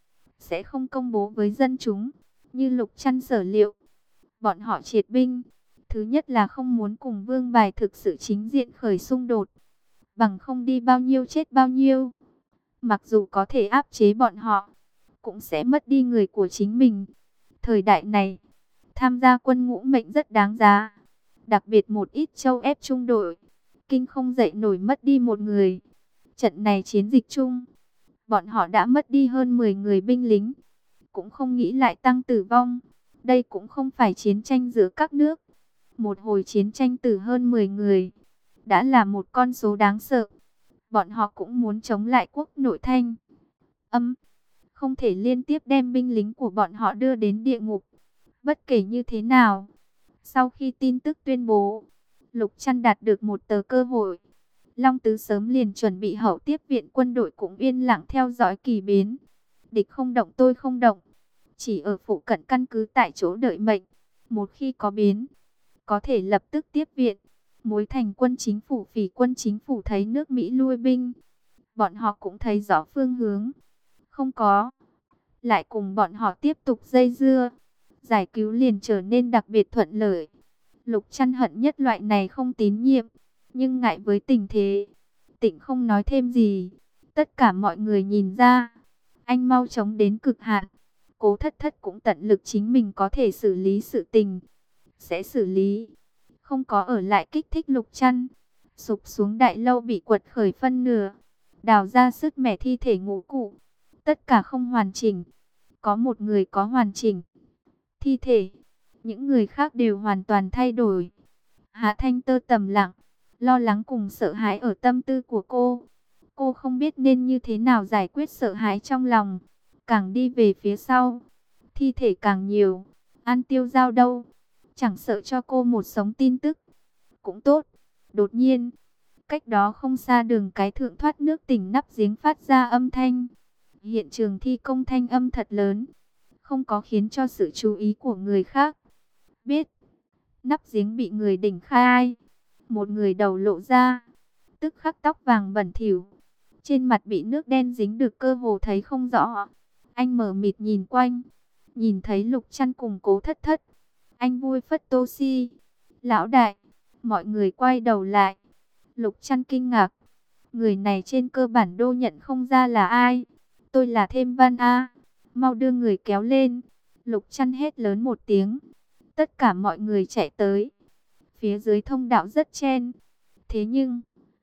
sẽ không công bố với dân chúng. Như Lục Trăn sở liệu, bọn họ triệt binh. Thứ nhất là không muốn cùng Vương Bài thực sự chính diện khởi xung đột, bằng không đi bao nhiêu chết bao nhiêu. Mặc dù có thể áp chế bọn họ, cũng sẽ mất đi người của chính mình. Thời đại này, tham gia quân ngũ mệnh rất đáng giá. Đặc biệt một ít châu ép trung đội, kinh không dậy nổi mất đi một người. Trận này chiến dịch chung, bọn họ đã mất đi hơn 10 người binh lính, cũng không nghĩ lại tăng tử vong. Đây cũng không phải chiến tranh giữa các nước. Một hồi chiến tranh tử hơn 10 người, đã là một con số đáng sợ. Bọn họ cũng muốn chống lại quốc nội Thanh Âm, không thể liên tiếp đem binh lính của bọn họ đưa đến địa ngục. Bất kể như thế nào, sau khi tin tức tuyên bố, Lục Trăn đạt được một tờ cơ hội. Long Tứ sớm liền chuẩn bị hậu tiếp viện, quân đội cũng yên lặng theo dõi kỳ biến. Địch không động tôi không động, chỉ ở phụ cận căn cứ tại chỗ đợi mệnh. Một khi có biến, có thể lập tức tiếp viện. Mối thành quân chính phủ, phỉ quân chính phủ thấy nước Mỹ lui binh, bọn họ cũng thấy rõ phương hướng. Không có, lại cùng bọn họ tiếp tục dây dưa. Giải cứu liền trở nên đặc biệt thuận lợi. Lục Trăn hận nhất loại này không tín nhiệm, nhưng ngại với tình thế, Tịnh không nói thêm gì. Tất cả mọi người nhìn ra, anh mau chóng đến cực hạn. Cố Thất Thất cũng tận lực chính mình có thể xử lý sự tình, sẽ xử lý, không có ở lại kích thích Lục Trăn. Sụp xuống đại lâu bị quật khởi phân nửa, đào ra sứt mẻ thi thể ngũ cụ, tất cả không hoàn chỉnh. Có một người có hoàn chỉnh thi thể, những người khác đều hoàn toàn thay đổi. Hạ Thanh Tơ trầm lặng, lo lắng cùng sợ hãi ở tâm tư của cô. Cô không biết nên như thế nào giải quyết sợ hãi trong lòng. Càng đi về phía sau, thi thể càng nhiều. An Tiêu Giao đâu? Chẳng sợ cho cô một sống tin tức cũng tốt. Đột nhiên, cách đó không xa đường cái thượng thoát nước tỉnh nắp giếng phát ra âm thanh. Hiện trường thi công thanh âm thật lớn, không có khiến cho sự chú ý của người khác. Biết, nắp giếng bị người đỉnh khai. Một người đầu lộ ra, tức khắc tóc vàng bẩn thỉu, trên mặt bị nước đen dính được cơ hồ thấy không rõ. Anh mờ mịt nhìn quanh, nhìn thấy Lục Trăn cùng Cố Thất Thất. Anh vui phất tô si. Lão đại, mọi người quay đầu lại. Lục Trăn kinh ngạc, người này trên cơ bản đô nhận không ra là ai. Tôi là Thêm Văn A, mau đưa người kéo lên. Lục Trăn hét lớn một tiếng, tất cả mọi người chạy tới. Phía dưới thông đạo rất chen, thế nhưng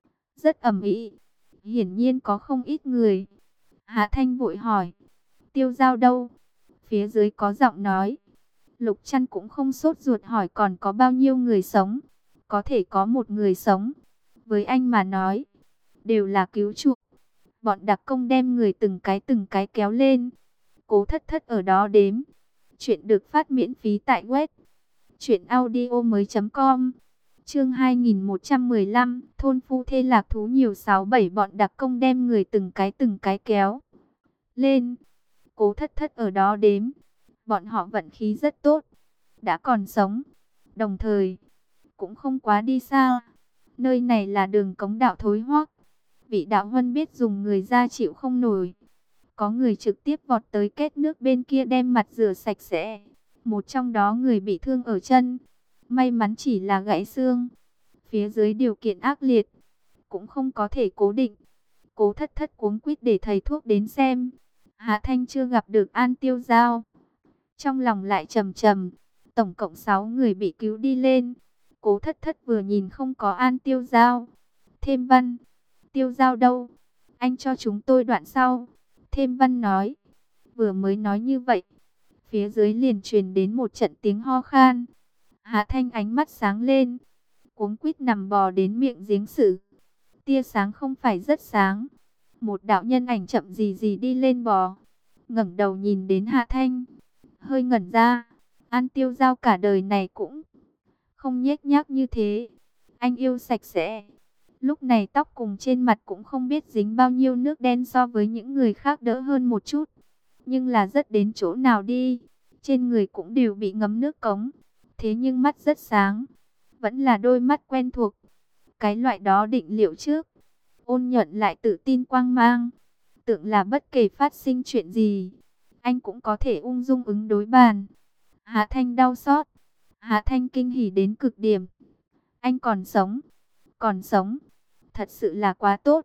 rất ầm ĩ, hiển nhiên có không ít người. Hạ Thanh vội hỏi, Tiêu Giao đâu? Phía dưới có giọng nói. Lục Trăn cũng không sốt ruột hỏi còn có bao nhiêu người sống. Có thể có một người sống, với anh mà nói, đều là cứu chuộc. Bọn đặc công đem người từng cái kéo lên. Cố Thất Thất ở đó đếm. Chuyện được phát miễn phí tại web truyệnaudiomoi.com. Chương 2115, thôn phu thê lạc thú nhiều 6-7 bọn đặc công đem người từng cái kéo lên. Cố Thất Thất ở đó đếm. Bọn họ vận khí rất tốt, đã còn sống. Đồng thời, cũng không quá đi xa. Nơi này là đường cống đạo thối hoác. Vị đạo huân biết dùng người ra chịu không nổi. Có người trực tiếp vọt tới két nước bên kia đem mặt rửa sạch sẽ. Một trong đó người bị thương ở chân, may mắn chỉ là gãy xương. Phía dưới điều kiện ác liệt, cũng không có thể cố định. Cố Thất Thất cuống quýt để thầy thuốc đến xem. Hạ Thanh chưa gặp được An Tiêu Giao, trong lòng lại trầm trầm. Tổng cộng 6 người bị cứu đi lên. Cố Thất Thất vừa nhìn không có An Tiêu Giao. Thêm Văn, Tiêu Giao đâu? Anh cho chúng tôi đoạn sau. Thêm Văn nói. Vừa mới nói như vậy, phía dưới liền truyền đến một trận tiếng ho khan. Hạ Thanh ánh mắt sáng lên, cuống quýt nằm bò đến miệng giếng sử. Tia sáng không phải rất sáng. Một đạo nhân ảnh chậm gì gì đi lên bò, ngẩng đầu nhìn đến Hạ Thanh, hơi ngẩn ra. An Tiêu Giao cả đời này cũng không nhếch nhác như thế. Anh yêu sạch sẽ. Lúc này tóc cùng trên mặt cũng không biết dính bao nhiêu nước đen, so với những người khác đỡ hơn một chút. Nhưng là rất đến chỗ nào đi, trên người cũng đều bị ngấm nước cống. Thế nhưng mắt rất sáng, vẫn là đôi mắt quen thuộc. Cái loại đó định liệu trước, ôn nhuận lại tự tin quang mang. Tưởng là bất kể phát sinh chuyện gì, anh cũng có thể ung dung ứng đối bàn. Hạ Thanh đau xót, Hạ Thanh kinh hỉ đến cực điểm. Anh còn sống, thật sự là quá tốt.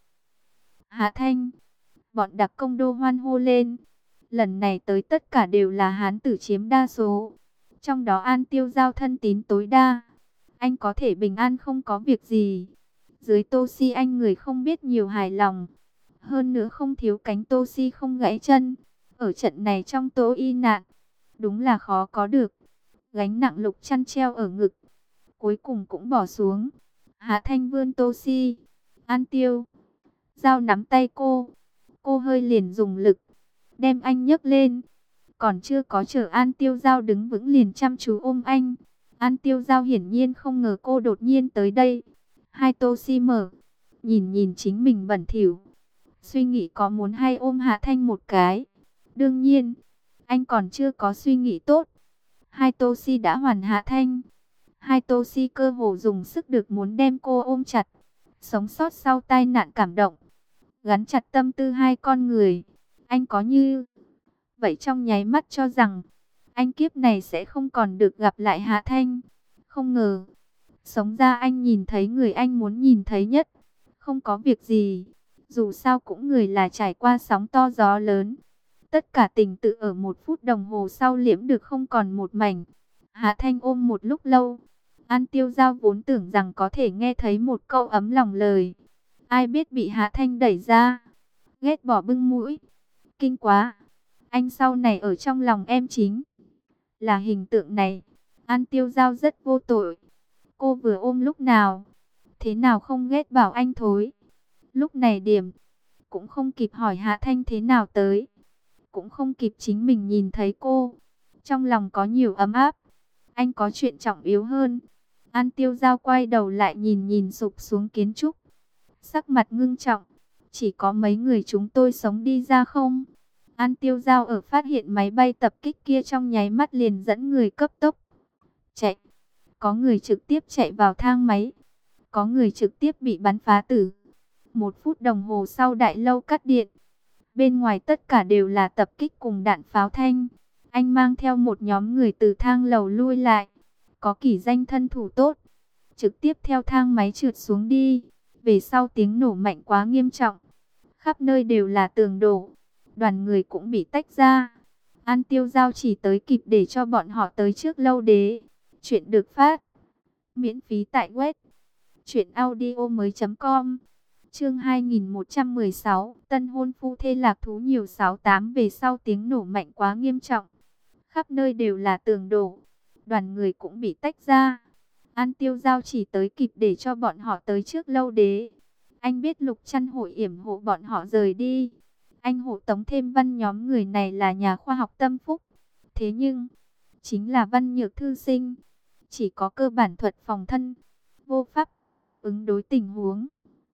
Hạ Thanh, bọn đặc công đô hoan hô lên. Lần này tới tất cả đều là hán tử chiếm đa số. Trong đó An Tiêu Giao thân tín tối đa. Anh có thể bình an không có việc gì. Dưới Tô Si anh người không biết nhiều hài lòng. Hơn nữa không thiếu cánh Tô Si không gãy chân. Ở trận này trong tố y nạn, đúng là khó có được. Gánh nặng Lục Chăn treo ở ngực, cuối cùng cũng bỏ xuống. Hạ Thanh vươn Tô Si. An Tiêu Giao nắm tay cô hơi liền dùng lực, đem anh nhấc lên. Còn chưa có chờ An Tiêu Giao đứng vững liền chăm chú ôm anh. An Tiêu Giao hiển nhiên không ngờ cô đột nhiên tới đây. Hai Tô Si mở, nhìn chính mình bẩn thỉu, suy nghĩ có muốn hay ôm Hạ Thanh một cái. Đương nhiên, anh còn chưa có suy nghĩ tốt. Hai Tô Si đã hoàn Hạ Thanh. Hai Tô Si cơ hồ dùng sức được muốn đem cô ôm chặt. Sống sót sau tai nạn cảm động, gắn chặt tâm tư hai con người. Anh có như vậy trong nháy mắt cho rằng anh kiếp này sẽ không còn được gặp lại Hạ Thanh. Không ngờ, sống ra anh nhìn thấy người anh muốn nhìn thấy nhất. Không có việc gì, dù sao cũng người là trải qua sóng to gió lớn. Tất cả tình tự ở 1 phút đồng hồ sau liễm được không còn một mảnh. Hạ Thanh ôm một lúc lâu. An Tiêu Giao vốn tưởng rằng có thể nghe thấy một câu ấm lòng lời. Ai biết bị Hạ Thanh đẩy ra. Ghét bỏ bưng mũi. Kinh quá. Anh sau này ở trong lòng em chính là hình tượng này. An Tiêu Giao rất vô tội. Cô vừa ôm lúc nào, thế nào không ghét bảo anh thối. Lúc này điểm cũng không kịp hỏi Hạ Thanh thế nào tới, cũng không kịp chính mình nhìn thấy cô. Trong lòng có nhiều ấm áp. Anh có chuyện trọng yếu hơn. An Tiêu Giao quay đầu lại nhìn sụp xuống kiến trúc, sắc mặt ngưng trọng. Chỉ có mấy người chúng tôi sống đi ra không? An Tiêu Giao ở phát hiện máy bay tập kích kia trong nháy mắt liền dẫn người cấp tốc chạy. Có người trực tiếp chạy vào thang máy, có người trực tiếp bị bắn phá tử. 1 phút đồng hồ sau đại lâu cắt điện. Bên ngoài tất cả đều là tập kích cùng đạn pháo thanh. Anh mang theo một nhóm người từ thang lầu lui lại. Có kỷ danh thân thủ tốt, trực tiếp theo thang máy trượt xuống đi. Về sau tiếng nổ mạnh quá nghiêm trọng, khắp nơi đều là tường đổ. Đoàn người cũng bị tách ra. An Tiêu Giao chỉ tới kịp để cho bọn họ tới trước lâu đế. Chuyện được phát miễn phí tại web truyệnaudiomoi.com. Chương 2116, tân hôn phu thê lạc thú nhiều 68. Về sau tiếng nổ mạnh quá nghiêm trọng, khắp nơi đều là tường đổ. Đoàn người cũng bị tách ra. An Tiêu Giao chỉ tới kịp để cho bọn họ tới trước lâu đế. Anh biết Lục Chăn hội yểm hộ bọn họ rời đi. Anh hộ tống thêm Văn nhóm người này là nhà khoa học tâm phúc. Thế nhưng, chính là Văn Nhược thư sinh, chỉ có cơ bản thuật phòng thân, vô pháp ứng đối tình huống.